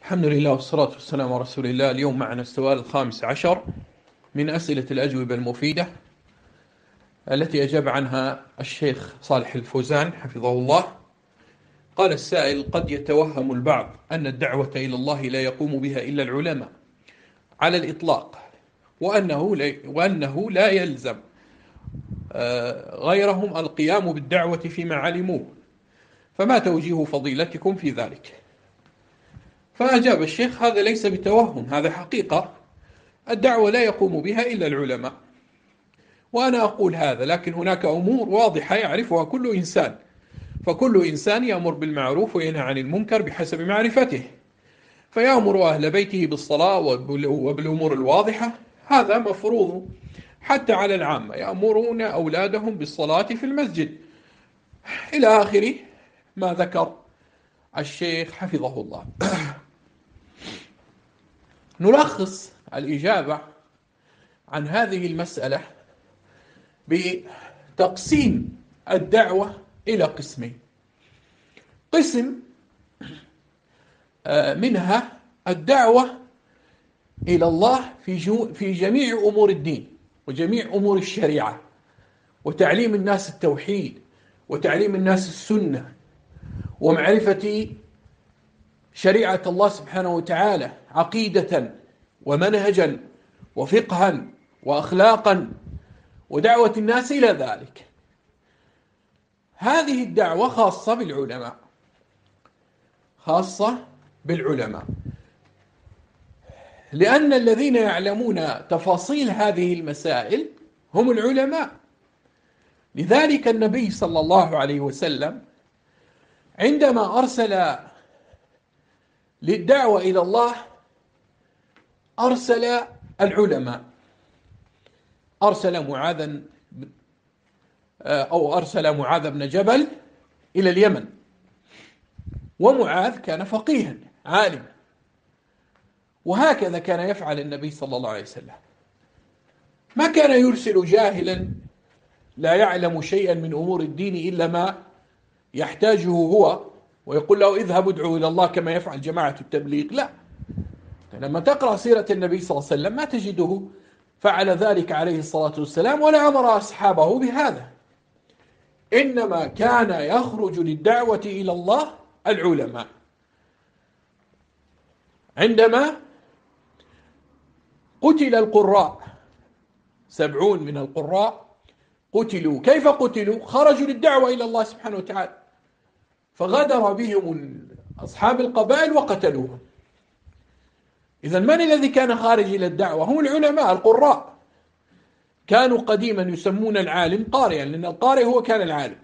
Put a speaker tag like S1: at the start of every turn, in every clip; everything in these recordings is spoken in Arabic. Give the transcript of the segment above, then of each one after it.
S1: الحمد لله والصلاة والسلام على رسول الله. اليوم معنا السؤال الخامس عشر من أسئلة الأجوبة المفيدة التي أجاب عنها الشيخ صالح الفوزان حفظه الله. قال السائل: قد يتوهم البعض أن الدعوة إلى الله لا يقوم بها إلا العلماء على الإطلاق، وأنه لا يلزم غيرهم القيام بالدعوة فيما علموه، فما توجيه فضيلتكم في ذلك؟ فأجاب الشيخ: هذا ليس بتوهم، هذا حقيقة. الدعوة لا يقوم بها إلا العلماء، وأنا أقول هذا، لكن هناك أمور واضحة يعرفها كل إنسان، فكل إنسان يأمر بالمعروف وينهى عن المنكر بحسب معرفته، فيأمر أهل بيته بالصلاة وبالأمور الواضحة، هذا مفروض حتى على العامة، يأمرون أولادهم بالصلاة في المسجد إلى آخر ما ذكر الشيخ حفظه الله. نلخص الإجابة عن هذه المسألة بتقسيم الدعوة إلى قسمين. قسم منها الدعوة إلى الله في جميع أمور الدين وجميع أمور الشريعة، وتعليم الناس التوحيد وتعليم الناس السنة ومعرفة شريعة الله سبحانه وتعالى عقيدة ومنهجا وفقها وأخلاقا، ودعوة الناس إلى ذلك. هذه الدعوة خاصة بالعلماء، خاصة بالعلماء، لأن الذين يعلمون تفاصيل هذه المسائل هم العلماء. لذلك النبي صلى الله عليه وسلم عندما أرسل للدعوة إلى الله أرسل العلماء، أرسل معاذ بن جبل إلى اليمن، ومعاذ كان فقيها عالما، وهكذا كان يفعل النبي صلى الله عليه وسلم. ما كان يرسل جاهلا لا يعلم شيئا من أمور الدين إلا ما يحتاجه هو، ويقول له اذهب ادعو إلى الله كما يفعل جماعة التبليغ. لا، لما تقرأ سيرة النبي صلى الله عليه وسلم ما تجده فعل ذلك عليه الصلاة والسلام، ولا أمر أصحابه بهذا. إنما كان يخرج للدعوة إلى الله العلماء. عندما قتل القراء 70 من القراء قتلوا، كيف قتلوا؟ خرجوا للدعوة إلى الله سبحانه وتعالى، فغدر بهم أصحاب القبائل وقتلوهم. إذن من الذي كان خارج إلى الدعوة؟ هم العلماء القراء. كانوا قديما يسمون العالم قارئا، لأن القارئ هو كان العالم.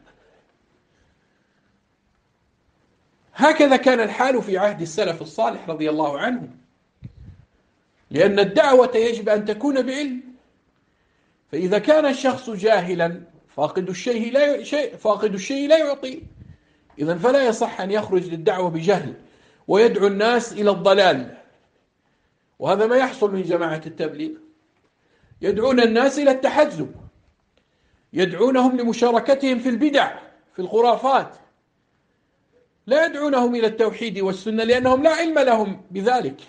S1: هكذا كان الحال في عهد السلف الصالح رضي الله عنهم، لأن الدعوة يجب أن تكون بعلم. فإذا كان الشخص جاهلا فاقد الشيء لا يعطي، إذن فلا يصح أن يخرج للدعوة بجهل ويدعو الناس إلى الضلال. وهذا ما يحصل من جماعة التبليغ، يدعون الناس إلى التحزب، يدعونهم لمشاركتهم في البدع في الخرافات، لا يدعونهم إلى التوحيد والسنة، لأنهم لا علم لهم بذلك.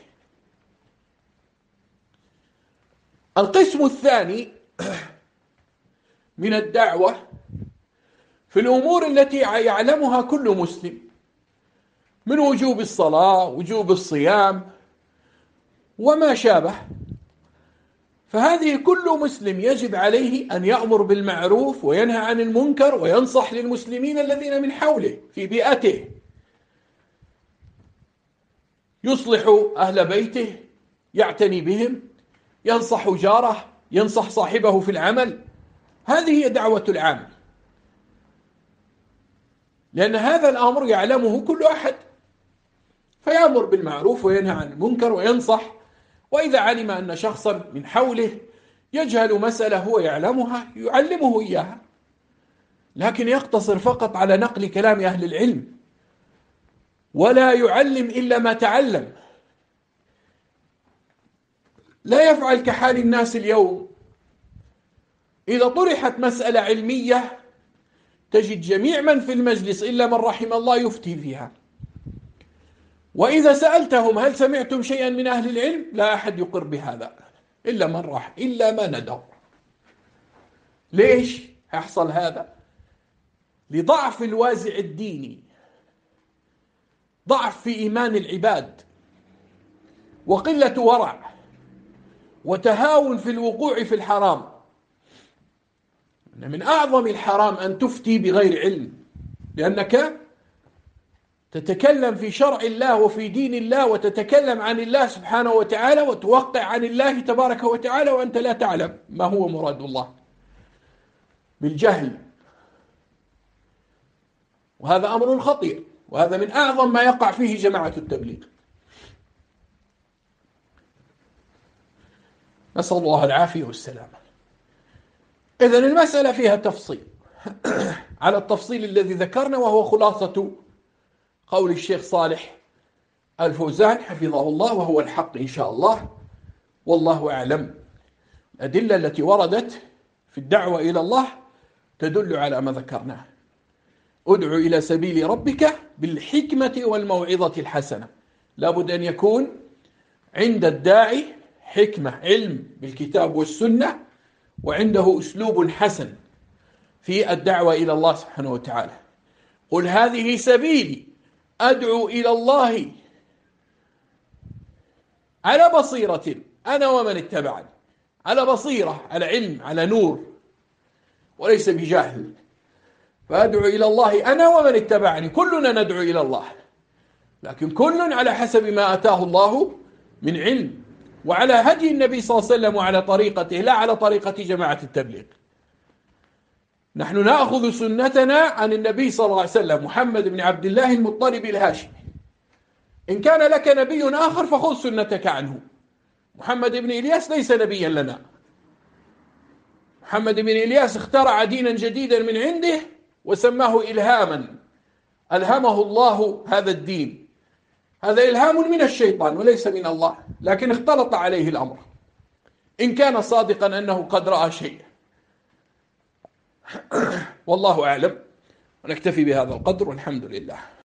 S1: القسم الثاني من الدعوة في الأمور التي يعلمها كل مسلم، من وجوب الصلاة، وجوب الصيام، وما شابه، فهذه كل مسلم يجب عليه أن يأمر بالمعروف وينهى عن المنكر وينصح للمسلمين الذين من حوله في بيئته، يصلح أهل بيته، يعتني بهم، ينصح جاره، ينصح صاحبه في العمل. هذه هي دعوة العامل، لأن هذا الأمر يعلمه كل أحد، فيأمر بالمعروف وينهى عن المنكر وينصح. وإذا علم أن شخصا من حوله يجهل مسألة هو يعلمها يعلمه إياها، لكن يقتصر فقط على نقل كلام أهل العلم، ولا يعلم إلا ما تعلم. لا يفعل كحال الناس اليوم، إذا طرحت مسألة علمية تجد جميع من في المجلس إلا من رحم الله يفتي فيها، وإذا سألتهم هل سمعتم شيئا من أهل العلم لا أحد يقر بهذا إلا من راح، إلا ما ندر. ليش يحصل هذا؟ لضعف الوازع الديني، ضعف في إيمان العباد، وقلة ورع، وتهاون في الوقوع في الحرام. من أعظم الحرام أن تفتي بغير علم، لأنك تتكلم في شرع الله وفي دين الله، وتتكلم عن الله سبحانه وتعالى، وتوقع عن الله تبارك وتعالى وأنت لا تعلم ما هو مراد الله، بالجهل. وهذا أمر خطير، وهذا من أعظم ما يقع فيه جماعة التبليغ. نسأل الله العافية والسلامة. إذن المسألة فيها تفصيل على التفصيل الذي ذكرنا، وهو خلاصة قول الشيخ صالح الفوزان حفظه الله، وهو الحق إن شاء الله، والله أعلم. الأدلة التي وردت في الدعوة إلى الله تدل على ما ذكرناه. ادع إلى سبيل ربك بالحكمة والموعظة الحسنة. لابد أن يكون عند الداعي حكمة، علم بالكتاب والسنة، وعنده أسلوب حسن في الدعوة إلى الله سبحانه وتعالى. قل هذه سبيلي أدعو إلى الله على بصيرة أنا ومن اتبعني، على بصيرة، على علم، على نور، وليس بجهل. فأدعو إلى الله أنا ومن اتبعني، كلنا ندعو إلى الله، لكن كل على حسب ما أتاه الله من علم، وعلى هدي النبي صلى الله عليه وسلم وعلى طريقته، لا على طريقة جماعة التبليغ. نحن نأخذ سنتنا عن النبي صلى الله عليه وسلم، محمد بن عبد الله المطلب الهاشمي. إن كان لك نبي آخر فخذ سنتك عنه. محمد بن إلياس ليس نبيا لنا. محمد بن إلياس اخترع دينا جديدا من عنده وسماه إلهاما، ألهمه الله هذا الدين. هذا إلهام من الشيطان وليس من الله، لكن اختلط عليه الأمر، إن كان صادقا أنه قد رأى شيء. والله أعلم، ونكتفي بهذا القدر، والحمد لله.